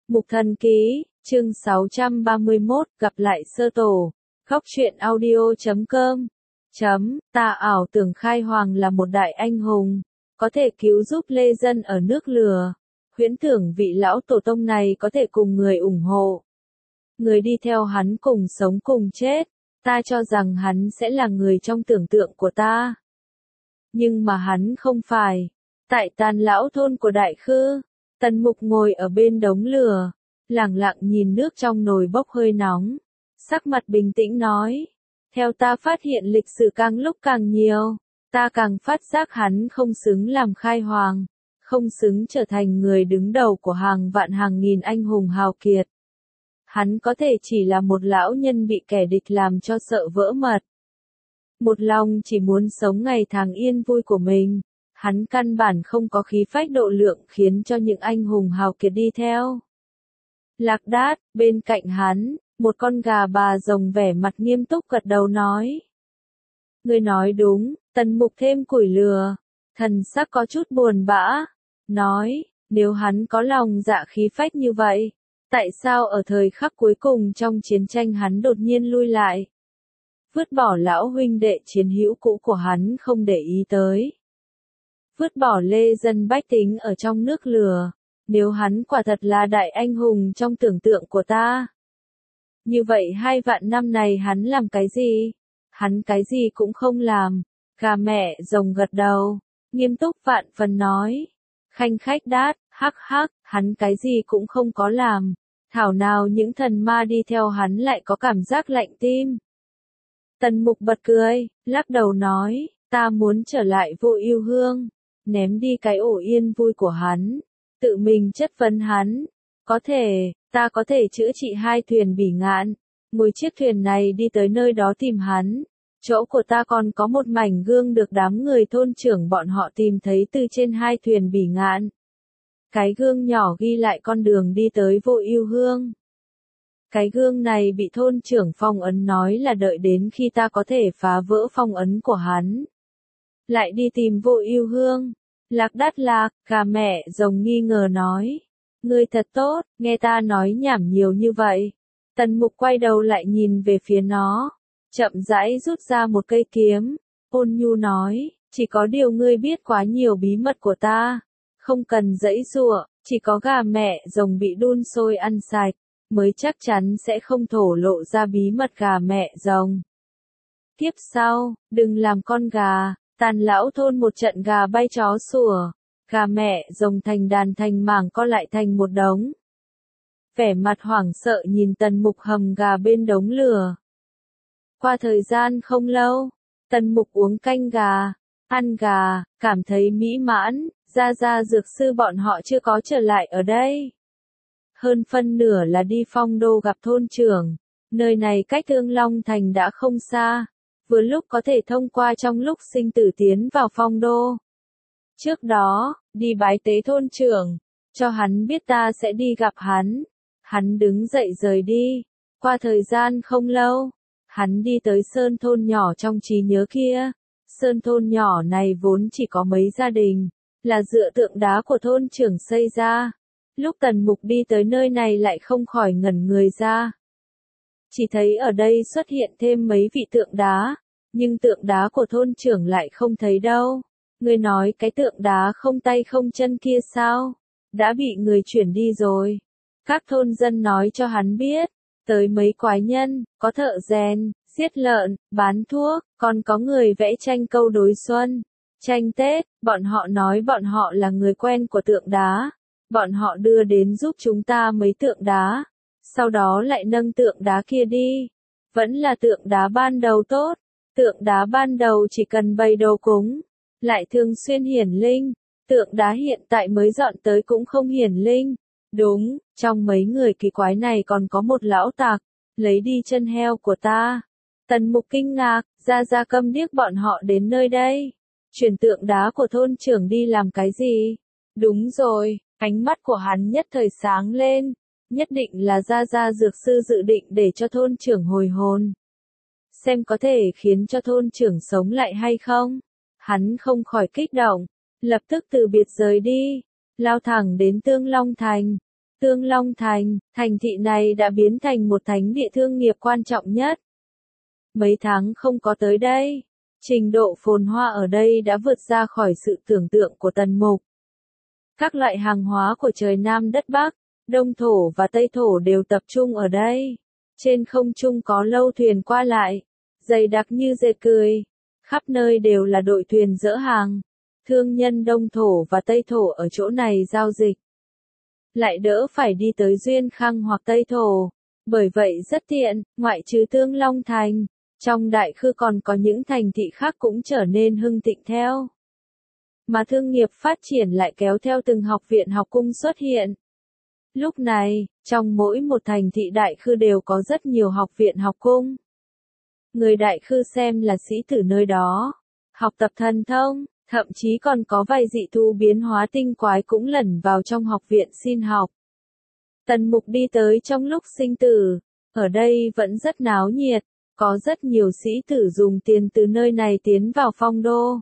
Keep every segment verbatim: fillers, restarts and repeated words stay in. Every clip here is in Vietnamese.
Mục Thần Ký, chương sáu trăm ba mươi mốt, gặp lại sơ tổ. Góc truyện audio chấm com. Chấm, ta ảo tưởng Khai Hoàng là một đại anh hùng, có thể cứu giúp lê dân ở nước lừa. Huyễn tưởng vị lão tổ tông này có thể cùng người ủng hộ. Người đi theo hắn cùng sống cùng chết, ta cho rằng hắn sẽ là người trong tưởng tượng của ta. Nhưng mà hắn không phải. Tại Tàn Lão thôn của Đại Khư, Tần Mục ngồi ở bên đống lửa, lẳng lặng nhìn nước trong nồi bốc hơi nóng, sắc mặt bình tĩnh nói, theo ta phát hiện lịch sử càng lúc càng nhiều, ta càng phát giác hắn không xứng làm Khai Hoàng, không xứng trở thành người đứng đầu của hàng vạn hàng nghìn anh hùng hào kiệt. Hắn có thể chỉ là một lão nhân bị kẻ địch làm cho sợ vỡ mật. Một lòng chỉ muốn sống ngày tháng yên vui của mình. Hắn căn bản không có khí phách độ lượng khiến cho những anh hùng hào kiệt đi theo. Lạc Đát, bên cạnh hắn, một con gà bà rồng vẻ mặt nghiêm túc gật đầu nói. Ngươi nói đúng, Tần Mục thêm củi lửa, thần sắc có chút buồn bã, nói, nếu hắn có lòng dạ khí phách như vậy, tại sao ở thời khắc cuối cùng trong chiến tranh hắn đột nhiên lui lại? Vứt bỏ lão huynh đệ chiến hữu cũ của hắn không để ý tới. Vứt bỏ lê dân bách tính ở trong nước lửa, nếu hắn quả thật là đại anh hùng trong tưởng tượng của ta. Như vậy hai vạn năm này hắn làm cái gì? Hắn cái gì cũng không làm. Gà mẹ rồng gật đầu, nghiêm túc vạn phần nói. Khanh khách đát, hắc hắc, hắn cái gì cũng không có làm. Thảo nào những thần ma đi theo hắn lại có cảm giác lạnh tim. Tần Mục bật cười, lắc đầu nói, ta muốn trở lại Vô Ưu Hương. Ném đi cái ổ yên vui của hắn, tự mình chất vấn hắn, có thể, ta có thể chữa trị hai thuyền bỉ ngạn, ngồi chiếc thuyền này đi tới nơi đó tìm hắn, chỗ của ta còn có một mảnh gương được đám người thôn trưởng bọn họ tìm thấy từ trên hai thuyền bỉ ngạn. Cái gương nhỏ ghi lại con đường đi tới Vô Ưu Hương. Cái gương này bị thôn trưởng phong ấn nói là đợi đến khi ta có thể phá vỡ phong ấn của hắn. Lại đi tìm Vô Ưu Hương. Lạc Đát lạc, gà mẹ rồng nghi ngờ nói. Ngươi thật tốt, nghe ta nói nhảm nhiều như vậy. Tần Mục quay đầu lại nhìn về phía nó. Chậm rãi rút ra một cây kiếm. Ôn nhu nói, chỉ có điều ngươi biết quá nhiều bí mật của ta. Không cần giãy giụa, chỉ có gà mẹ rồng bị đun sôi ăn sạch, mới chắc chắn sẽ không thổ lộ ra bí mật gà mẹ rồng. Tiếp sau, đừng làm con gà. Tàn Lão thôn một trận gà bay chó sủa, gà mẹ rồng thành đàn thành mảng co lại thành một đống. Vẻ mặt hoảng sợ nhìn Tần Mục hầm gà bên đống lửa. Qua thời gian không lâu, Tần Mục uống canh gà, ăn gà, cảm thấy mỹ mãn, Gia Gia dược sư bọn họ chưa có trở lại ở đây. Hơn phân nửa là đi Phong Đô gặp thôn trưởng, nơi này cách Thương Long Thành đã không xa. Vừa lúc có thể thông qua trong lúc sinh tử tiến vào Phong Đô. Trước đó, đi bái tế thôn trưởng, cho hắn biết ta sẽ đi gặp hắn. Hắn đứng dậy rời đi. Qua thời gian không lâu, hắn đi tới sơn thôn nhỏ trong trí nhớ kia. Sơn thôn nhỏ này vốn chỉ có mấy gia đình, là dựa tượng đá của thôn trưởng xây ra. Lúc Tần Mục đi tới nơi này lại không khỏi ngẩn người ra. Chỉ thấy ở đây xuất hiện thêm mấy vị tượng đá, nhưng tượng đá của thôn trưởng lại không thấy đâu. Người nói cái tượng đá không tay không chân kia sao? Đã bị người chuyển đi rồi. Các thôn dân nói cho hắn biết, tới mấy quái nhân, có thợ rèn, giết lợn, bán thuốc, còn có người vẽ tranh câu đối xuân, tranh Tết, bọn họ nói bọn họ là người quen của tượng đá. Bọn họ đưa đến giúp chúng ta mấy tượng đá. Sau đó lại nâng tượng đá kia đi. Vẫn là tượng đá ban đầu tốt. Tượng đá ban đầu chỉ cần bày đồ cúng, lại thường xuyên hiển linh. Tượng đá hiện tại mới dọn tới cũng không hiển linh. Đúng, trong mấy người kỳ quái này còn có một lão tặc, lấy đi chân heo của ta. Tần Mục kinh ngạc, Gia Gia câm điếc bọn họ đến nơi đây. Chuyển tượng đá của thôn trưởng đi làm cái gì? Đúng rồi, ánh mắt của hắn nhất thời sáng lên. Nhất định là Gia Gia dược sư dự định để cho thôn trưởng hồi hồn. Xem có thể khiến cho thôn trưởng sống lại hay không. Hắn không khỏi kích động, lập tức từ biệt rời đi, lao thẳng đến Tương Long Thành. Tương Long Thành, thành thị này đã biến thành một thánh địa thương nghiệp quan trọng nhất. Mấy tháng không có tới đây, trình độ phồn hoa ở đây đã vượt ra khỏi sự tưởng tượng của Tần Mục. Các loại hàng hóa của trời Nam đất Bắc, Đông thổ và Tây thổ đều tập trung ở đây. Trên không trung có lâu thuyền qua lại, dày đặc như dệt cười, khắp nơi đều là đội thuyền dỡ hàng. Thương nhân Đông thổ và Tây thổ ở chỗ này giao dịch. Lại đỡ phải đi tới Duyên Khang hoặc Tây thổ, bởi vậy rất tiện, ngoại trừ Tương Long Thành, trong Đại Khư còn có những thành thị khác cũng trở nên hưng thịnh theo. Mà thương nghiệp phát triển lại kéo theo từng học viện học cung xuất hiện. Lúc này, trong mỗi một thành thị Đại Khư đều có rất nhiều học viện học cung. Người Đại Khư xem là sĩ tử nơi đó, học tập thần thông, thậm chí còn có vài dị thú biến hóa tinh quái cũng lẩn vào trong học viện xin học. Tần Mục đi tới trong lúc sinh tử, ở đây vẫn rất náo nhiệt, có rất nhiều sĩ tử dùng tiền từ nơi này tiến vào phong đô.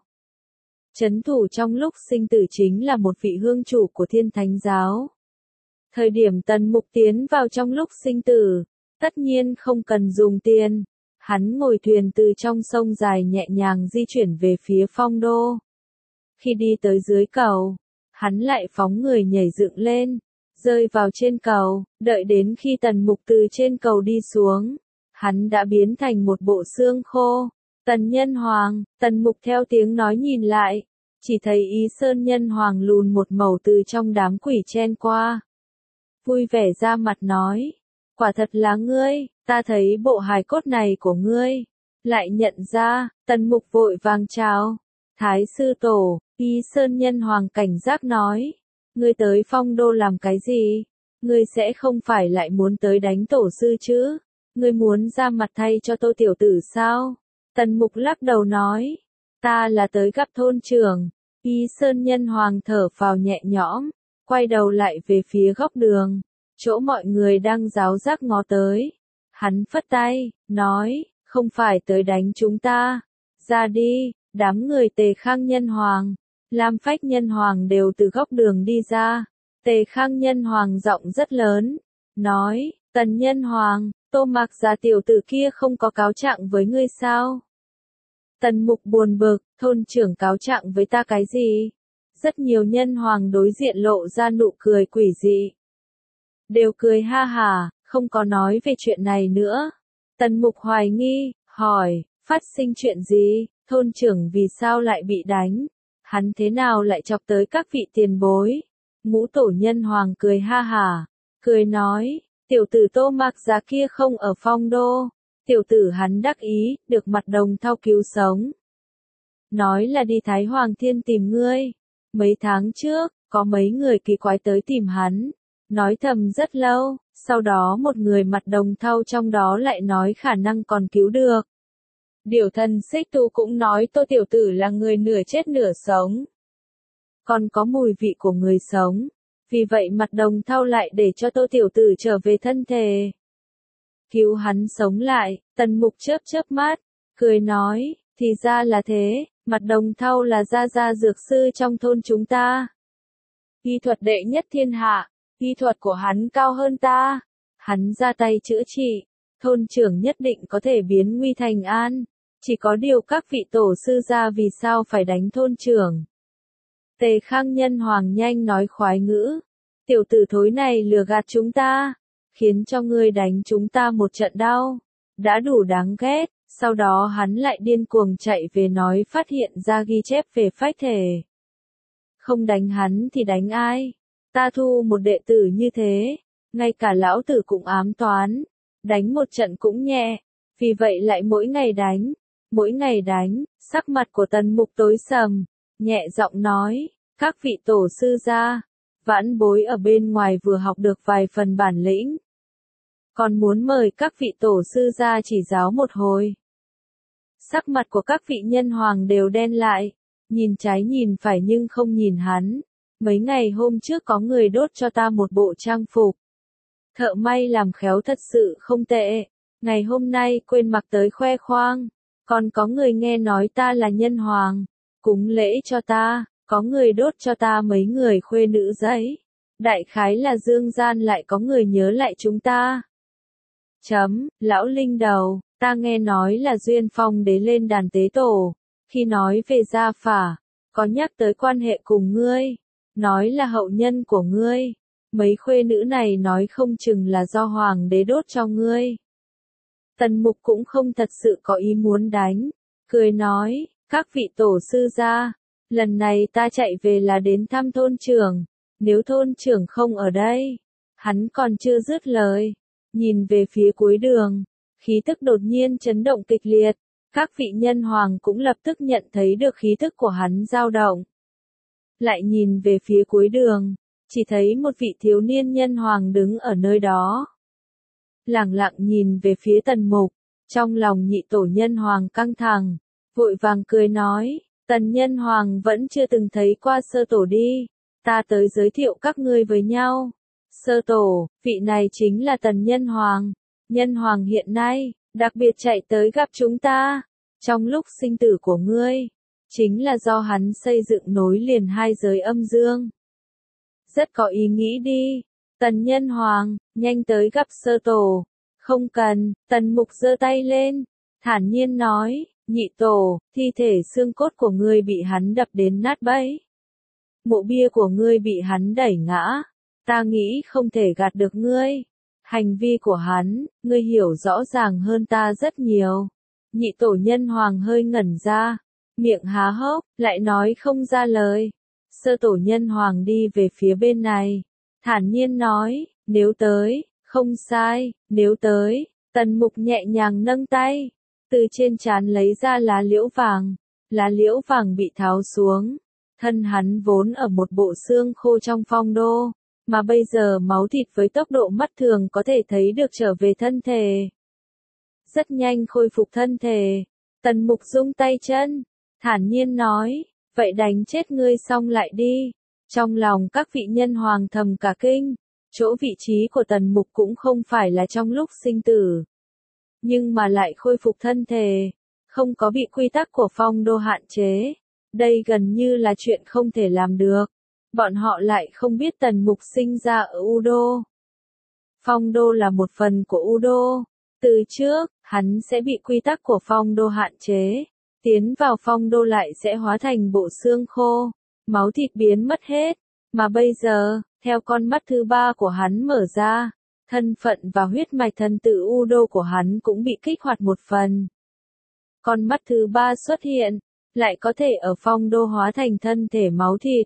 Chấn thủ trong lúc sinh tử chính là một vị hương chủ của Thiên Thánh Giáo. Thời điểm Tần Mục tiến vào trong lúc sinh tử, tất nhiên không cần dùng tiền, hắn ngồi thuyền từ trong sông dài nhẹ nhàng di chuyển về phía phong đô. Khi đi tới dưới cầu, hắn lại phóng người nhảy dựng lên, rơi vào trên cầu, đợi đến khi Tần Mục từ trên cầu đi xuống, hắn đã biến thành một bộ xương khô. Tần Nhân Hoàng, Tần Mục theo tiếng nói nhìn lại, chỉ thấy Ý Sơn Nhân Hoàng lùn một màu từ trong đám quỷ chen qua. Vui vẻ ra mặt nói, quả thật là ngươi, ta thấy bộ hài cốt này của ngươi. Lại nhận ra, Tần Mục vội vàng chào, Thái sư tổ. Ý Sơn Nhân Hoàng cảnh giác nói, ngươi tới phong đô làm cái gì? Ngươi sẽ không phải lại muốn tới đánh tổ sư chứ? Ngươi muốn ra mặt thay cho Tô tiểu tử sao? Tần Mục lắc đầu nói, ta là tới gặp thôn trưởng. Ý Sơn Nhân Hoàng thở phào nhẹ nhõm, quay đầu lại về phía góc đường, chỗ mọi người đang ráo rác ngó tới. Hắn phất tay, nói, không phải tới đánh chúng ta, ra đi. Đám người Tề Khang Nhân Hoàng, Lam Phách Nhân Hoàng đều từ góc đường đi ra. Tề Khang Nhân Hoàng giọng rất lớn, nói, Tần Nhân Hoàng, Tô Mạc Gia tiểu tử kia không có cáo trạng với ngươi sao? Tần Mục buồn bực, thôn trưởng cáo trạng với ta cái gì? Rất nhiều nhân hoàng đối diện lộ ra nụ cười quỷ dị. Đều cười ha hả, không có nói về chuyện này nữa. Tần Mục hoài nghi, hỏi, phát sinh chuyện gì? Thôn trưởng vì sao lại bị đánh? Hắn thế nào lại chọc tới các vị tiền bối? Ngũ tổ nhân hoàng cười ha hả, cười nói, tiểu tử Tô Mạc Gia kia không ở phong đô. Tiểu tử hắn đắc ý, được Mặt Đồng Thau cứu sống. Nói là đi Thái Hoàng Thiên tìm ngươi. Mấy tháng trước, có mấy người kỳ quái tới tìm hắn. Nói thầm rất lâu, sau đó một người Mặt Đồng Thau trong đó lại nói khả năng còn cứu được. Điều thần Xích Tu cũng nói Tô tiểu tử là người nửa chết nửa sống. Còn có mùi vị của người sống. Vì vậy Mặt Đồng Thau lại để cho Tô tiểu tử trở về thân thể. Cứu hắn sống lại, Tần Mục chớp chớp mắt, cười nói, thì ra là thế, Mặt Đồng Thau là gia gia dược sư trong thôn chúng ta. Y thuật đệ nhất thiên hạ, y thuật của hắn cao hơn ta. Hắn ra tay chữa trị, thôn trưởng nhất định có thể biến nguy thành an. Chỉ có điều các vị tổ sư gia vì sao phải đánh thôn trưởng. Tề Khang Nhân Hoàng nhanh nói khoái ngữ, tiểu tử thối này lừa gạt chúng ta, khiến cho ngươi đánh chúng ta một trận đau, đã đủ đáng ghét. Sau đó hắn lại điên cuồng chạy về nói phát hiện ra ghi chép về phách thể. Không đánh hắn thì đánh ai? Ta thu một đệ tử như thế, ngay cả lão tử cũng ám toán, đánh một trận cũng nhẹ, vì vậy lại mỗi ngày đánh, mỗi ngày đánh. Sắc mặt của Tần Mục tối sầm, nhẹ giọng nói, các vị tổ sư gia, vãn bối ở bên ngoài vừa học được vài phần bản lĩnh. Còn muốn mời các vị tổ sư gia chỉ giáo một hồi. Sắc mặt của các vị nhân hoàng đều đen lại, nhìn trái nhìn phải nhưng không nhìn hắn. Mấy ngày hôm trước có người đốt cho ta một bộ trang phục. Thợ may làm khéo thật sự không tệ. Ngày hôm nay quên mặc tới khoe khoang. Còn có người nghe nói ta là nhân hoàng, cúng lễ cho ta. Có người đốt cho ta mấy người khuê nữ giấy. Đại khái là dương gian lại có người nhớ lại chúng ta. Chấm, lão linh đầu, ta nghe nói là Duyên Phong đế lên đàn tế tổ, khi nói về gia phả, có nhắc tới quan hệ cùng ngươi, nói là hậu nhân của ngươi, mấy khuê nữ này nói không chừng là do hoàng đế đốt cho ngươi. Tần Mục cũng không thật sự có ý muốn đánh, cười nói, các vị tổ sư gia, lần này ta chạy về là đến thăm thôn trưởng, nếu thôn trưởng không ở đây, hắn còn chưa dứt lời, nhìn về phía cuối đường, khí tức đột nhiên chấn động kịch liệt, các vị nhân hoàng cũng lập tức nhận thấy được khí tức của hắn dao động. Lại nhìn về phía cuối đường, chỉ thấy một vị thiếu niên nhân hoàng đứng ở nơi đó. Lẳng lặng nhìn về phía Tần Mục, trong lòng nhị tổ nhân hoàng căng thẳng, vội vàng cười nói, Tần nhân hoàng vẫn chưa từng thấy qua sơ tổ đi, ta tới giới thiệu các ngươi với nhau. Sơ tổ, vị này chính là Tần nhân hoàng, nhân hoàng hiện nay, đặc biệt chạy tới gặp chúng ta, trong lúc sinh tử của ngươi, chính là do hắn xây dựng nối liền hai giới âm dương. Rất có ý nghĩ đi, Tần nhân hoàng, nhanh tới gặp sơ tổ. Không cần, Tần Mục giơ tay lên, thản nhiên nói, nhị tổ, thi thể xương cốt của ngươi bị hắn đập đến nát bấy. Mộ bia của ngươi bị hắn đẩy ngã, ta nghĩ không thể gạt được ngươi. Hành vi của hắn, ngươi hiểu rõ ràng hơn ta rất nhiều. Nhị tổ nhân hoàng hơi ngẩn ra, miệng há hốc, lại nói không ra lời. Sơ tổ nhân hoàng đi về phía bên này, thản nhiên nói, nếu tới, không sai, nếu tới, Tần Mục nhẹ nhàng nâng tay, từ trên trán lấy ra lá liễu vàng, lá liễu vàng bị tháo xuống, thân hắn vốn ở một bộ xương khô trong phong đô, mà bây giờ máu thịt với tốc độ mắt thường có thể thấy được trở về thân thể. Rất nhanh khôi phục thân thể, Tần Mục rung tay chân, thản nhiên nói, vậy đánh chết ngươi xong lại đi. Trong lòng các vị nhân hoàng thầm cả kinh, chỗ vị trí của Tần Mục cũng không phải là trong lúc sinh tử, nhưng mà lại khôi phục thân thể, không có bị quy tắc của phong đô hạn chế. Đây gần như là chuyện không thể làm được. Bọn họ lại không biết Tần Mục sinh ra ở U Đô. Phong đô là một phần của U Đô. Từ trước, hắn sẽ bị quy tắc của phong đô hạn chế. Tiến vào phong đô lại sẽ hóa thành bộ xương khô. Máu thịt biến mất hết. Mà bây giờ, theo con mắt thứ ba của hắn mở ra, thân phận và huyết mạch thần tử U Đô của hắn cũng bị kích hoạt một phần. Con mắt thứ ba xuất hiện, lại có thể ở phong đô hóa thành thân thể máu thịt.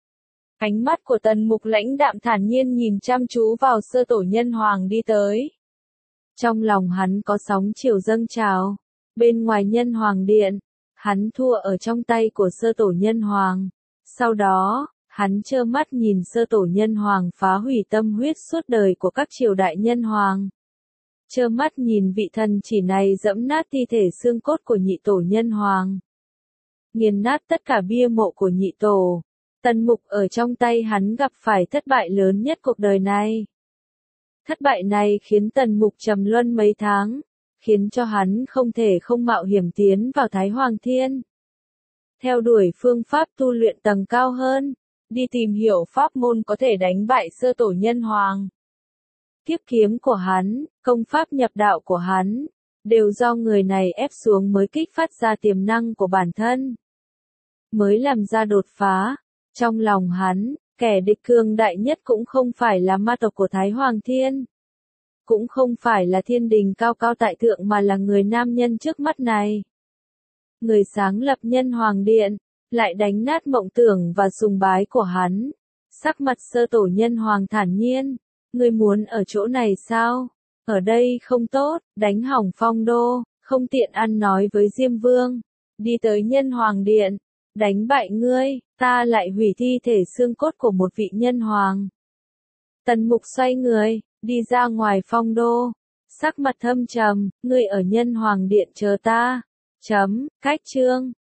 Ánh mắt của Tần Mục lãnh đạm thản nhiên nhìn chăm chú vào sơ tổ nhân hoàng đi tới. Trong lòng hắn có sóng chiều dâng trào. Bên ngoài nhân hoàng điện, hắn thua ở trong tay của sơ tổ nhân hoàng. Sau đó, hắn trơ mắt nhìn sơ tổ nhân hoàng phá hủy tâm huyết suốt đời của các triều đại nhân hoàng. Trơ mắt nhìn vị thần chỉ này dẫm nát thi thể xương cốt của nhị tổ nhân hoàng. Nghiền nát tất cả bia mộ của nhị tổ. Tần Mục ở trong tay hắn gặp phải thất bại lớn nhất cuộc đời này. Thất bại này khiến Tần Mục trầm luân mấy tháng, khiến cho hắn không thể không mạo hiểm tiến vào Thái Hoàng Thiên. Theo đuổi phương pháp tu luyện tầng cao hơn, đi tìm hiểu pháp môn có thể đánh bại sơ tổ nhân hoàng. Kiếp kiếm của hắn, công pháp nhập đạo của hắn, đều do người này ép xuống mới kích phát ra tiềm năng của bản thân. Mới làm ra đột phá. Trong lòng hắn, kẻ địch cường đại nhất cũng không phải là ma tộc của Thái Hoàng Thiên. Cũng không phải là thiên đình cao cao tại thượng mà là người nam nhân trước mắt này. Người sáng lập nhân hoàng điện, lại đánh nát mộng tưởng và sùng bái của hắn. Sắc mặt sơ tổ nhân hoàng thản nhiên, ngươi muốn ở chỗ này sao? Ở đây không tốt, đánh hỏng phong đô, không tiện ăn nói với Diêm Vương. Đi tới nhân hoàng điện, đánh bại ngươi, ta lại hủy thi thể xương cốt của một vị nhân hoàng. Tần Mục xoay người, đi ra ngoài phong đô, sắc mặt thâm trầm, ngươi ở nhân hoàng điện chờ ta. Chấm, cách chương.